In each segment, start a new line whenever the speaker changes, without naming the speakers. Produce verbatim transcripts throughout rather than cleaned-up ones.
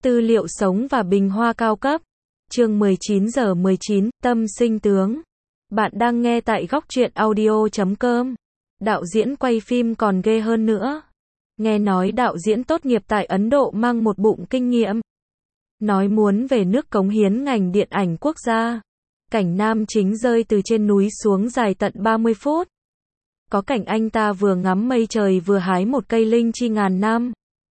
Tư liệu sống và bình hoa cao cấp. Chương mười chín giờ mười chín, Tâm sinh tướng. Bạn đang nghe tại góc truyện audio chấm com. Đạo diễn quay phim còn ghê hơn nữa. Nghe nói đạo diễn tốt nghiệp tại Ấn Độ mang một bụng kinh nghiệm. Nói muốn về nước cống hiến ngành điện ảnh quốc gia. Cảnh nam chính rơi từ trên núi xuống dài tận ba mươi phút. Có cảnh anh ta vừa ngắm mây trời vừa hái một cây linh chi ngàn năm.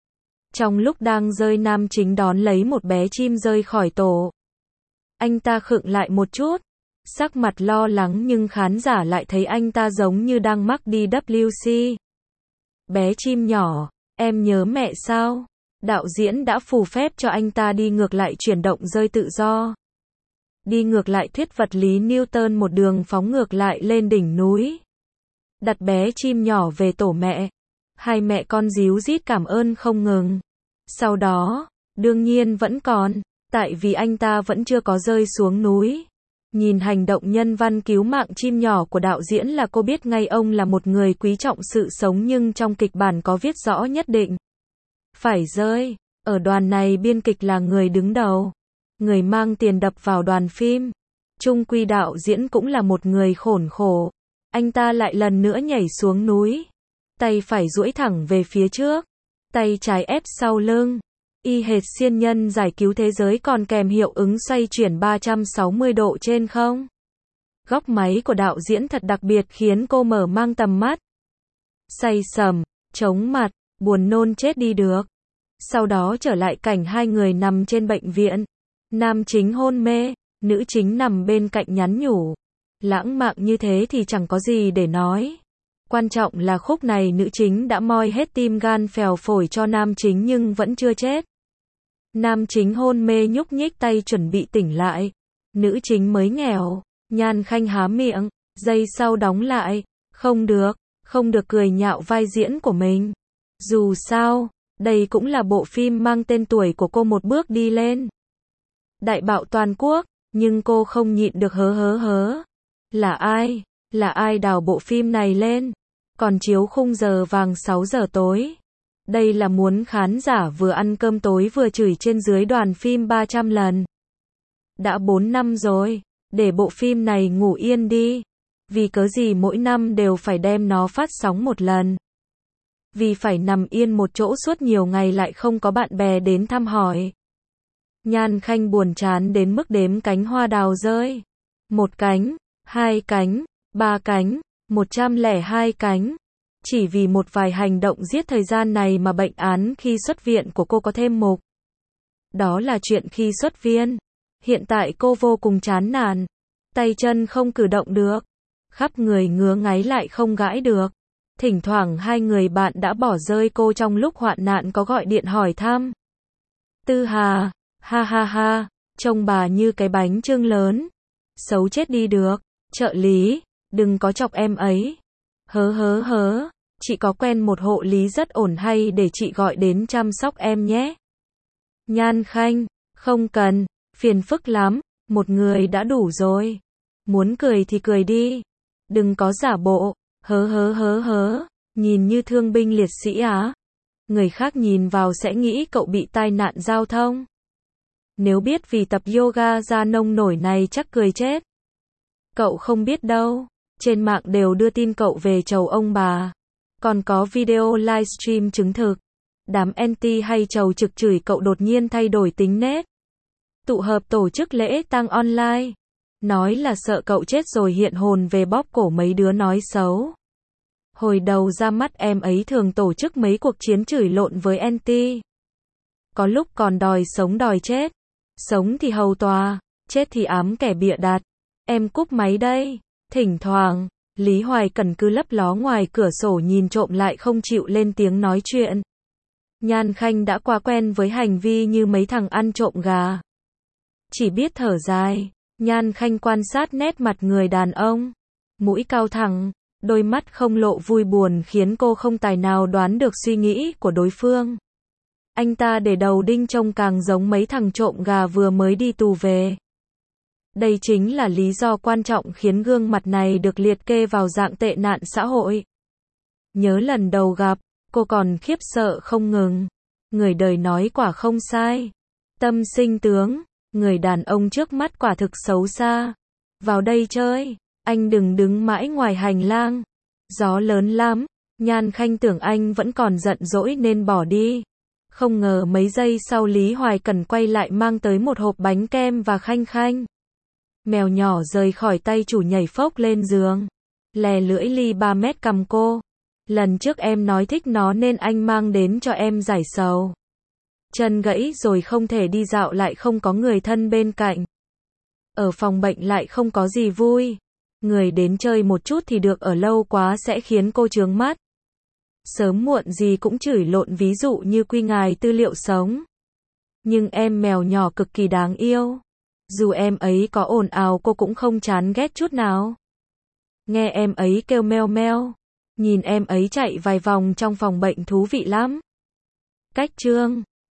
Trong lúc đang rơi, nam chính đón lấy một bé chim rơi khỏi tổ. Anh ta khựng lại một chút, sắc mặt lo lắng, nhưng khán giả lại thấy anh ta giống như đang mắc đi vê xê. Bé chim nhỏ, em nhớ mẹ sao? Đạo diễn đã phù phép cho anh ta đi ngược lại chuyển động rơi tự do. Đi ngược lại thuyết vật lý Newton, một đường phóng ngược lại lên đỉnh núi. Đặt bé chim nhỏ về tổ mẹ. Hai mẹ con díu dít cảm ơn không ngừng. Sau đó, đương nhiên vẫn còn, tại vì anh ta vẫn chưa có rơi xuống núi. Nhìn hành động nhân văn cứu mạng chim nhỏ của đạo diễn là cô biết ngay ông là một người quý trọng sự sống, nhưng trong kịch bản có viết rõ nhất định phải rơi. Ở đoàn này biên kịch là người đứng đầu, người mang tiền đập vào đoàn phim. Chung quy đạo diễn cũng là một người khốn khổ. Anh ta lại lần nữa nhảy xuống núi. Tay phải duỗi thẳng về phía trước, tay trái ép sau lưng, y hệt siêu nhân giải cứu thế giới, còn kèm hiệu ứng xoay chuyển ba trăm sáu mươi độ trên không. Góc máy của đạo diễn thật đặc biệt khiến cô mở mang tầm mắt. Say sầm, chóng mặt, buồn nôn chết đi được. Sau đó trở lại cảnh hai người nằm trên bệnh viện. Nam chính hôn mê, nữ chính nằm bên cạnh nhắn nhủ. Lãng mạn như thế thì chẳng có gì để nói. Quan trọng là khúc này nữ chính đã moi hết tim gan phèo phổi cho nam chính nhưng vẫn chưa chết. Nam chính hôn mê nhúc nhích tay chuẩn bị tỉnh lại. Nữ chính mới nghèo. Nhan Khanh há miệng, giây sau đóng lại. Không được, không được cười nhạo vai diễn của mình. Dù sao, đây cũng là bộ phim mang tên tuổi của cô một bước đi lên. Đại bạo toàn quốc, nhưng cô không nhịn được hớ hớ hớ. Là ai? Là ai đào bộ phim này lên? Còn chiếu khung giờ vàng sáu giờ tối. Đây là muốn khán giả vừa ăn cơm tối vừa chửi trên dưới đoàn phim ba trăm lần. Đã bốn năm rồi, để bộ phim này ngủ yên đi. Vì cớ gì mỗi năm đều phải đem nó phát sóng một lần? Vì phải nằm yên một chỗ suốt nhiều ngày lại không có bạn bè đến thăm hỏi. Nhan Khanh buồn chán đến mức đếm cánh hoa đào rơi. Một cánh, hai cánh, ba cánh, một trăm lẻ hai cánh. Chỉ vì một vài hành động giết thời gian này mà bệnh án khi xuất viện của cô có thêm mục. Đó là chuyện khi xuất viện. Hiện tại cô vô cùng chán nản. Tay chân không cử động được. Khắp người ngứa ngáy lại không gãi được. Thỉnh thoảng hai người bạn đã bỏ rơi cô trong lúc hoạn nạn có gọi điện hỏi thăm. Tư Hà, ha ha ha, trông bà như cái bánh chưng lớn. Xấu chết đi được. Trợ lý, đừng có chọc em ấy. Hớ hớ hớ, chị có quen một hộ lý rất ổn hay để chị gọi đến chăm sóc em nhé. Nhan Khanh, không cần, phiền phức lắm, một người đã đủ rồi. Muốn cười thì cười đi. Đừng có giả bộ, hớ hớ hớ hớ, nhìn như thương binh liệt sĩ á. Người khác nhìn vào sẽ nghĩ cậu bị tai nạn giao thông. Nếu biết vì tập yoga da nông nổi này chắc cười chết. Cậu không biết đâu, trên mạng đều đưa tin cậu về chầu ông bà. Còn có video livestream chứng thực. Đám anti hay chầu trực chửi cậu đột nhiên thay đổi tính nết. Tụ hợp tổ chức lễ tang online. Nói là sợ cậu chết rồi hiện hồn về bóp cổ mấy đứa nói xấu. Hồi đầu ra mắt em ấy thường tổ chức mấy cuộc chiến chửi lộn với anti. Có lúc còn đòi sống đòi chết. Sống thì hầu tòa, chết thì ám kẻ bịa đặt. Em cúp máy đây. Thỉnh thoảng, Lý Hoài Cẩn cứ lấp ló ngoài cửa sổ nhìn trộm lại không chịu lên tiếng nói chuyện. Nhan Khanh đã quá quen với hành vi như mấy thằng ăn trộm gà. Chỉ biết thở dài, Nhan Khanh quan sát nét mặt người đàn ông. Mũi cao thẳng, đôi mắt không lộ vui buồn khiến cô không tài nào đoán được suy nghĩ của đối phương. Anh ta để đầu đinh trông càng giống mấy thằng trộm gà vừa mới đi tù về. Đây chính là lý do quan trọng khiến gương mặt này được liệt kê vào dạng tệ nạn xã hội. Nhớ lần đầu gặp, cô còn khiếp sợ không ngừng. Người đời nói quả không sai. Tâm sinh tướng, người đàn ông trước mắt quả thực xấu xa. Vào đây chơi, anh đừng đứng mãi ngoài hành lang. Gió lớn lắm, Nhan Khanh tưởng anh vẫn còn giận dỗi nên bỏ đi. Không ngờ mấy giây sau Lý Hoài Cẩn quay lại mang tới một hộp bánh kem và Khanh Khanh. Mèo nhỏ rời khỏi tay chủ nhảy phốc lên giường. Lè lưỡi ly ba mét cầm cô. Lần trước em nói thích nó nên anh mang đến cho em giải sầu. Chân gãy rồi không thể đi dạo lại không có người thân bên cạnh. Ở phòng bệnh lại không có gì vui. Người đến chơi một chút thì được, ở lâu quá sẽ khiến cô chướng mắt. Sớm muộn gì cũng chửi lộn, ví dụ như quy ngài tư liệu sống. Nhưng em mèo nhỏ cực kỳ đáng yêu. Dù em ấy có ồn ào cô cũng không chán ghét chút nào. Nghe em ấy kêu meo meo. Nhìn em ấy chạy vài vòng trong phòng bệnh thú vị lắm. Cách chương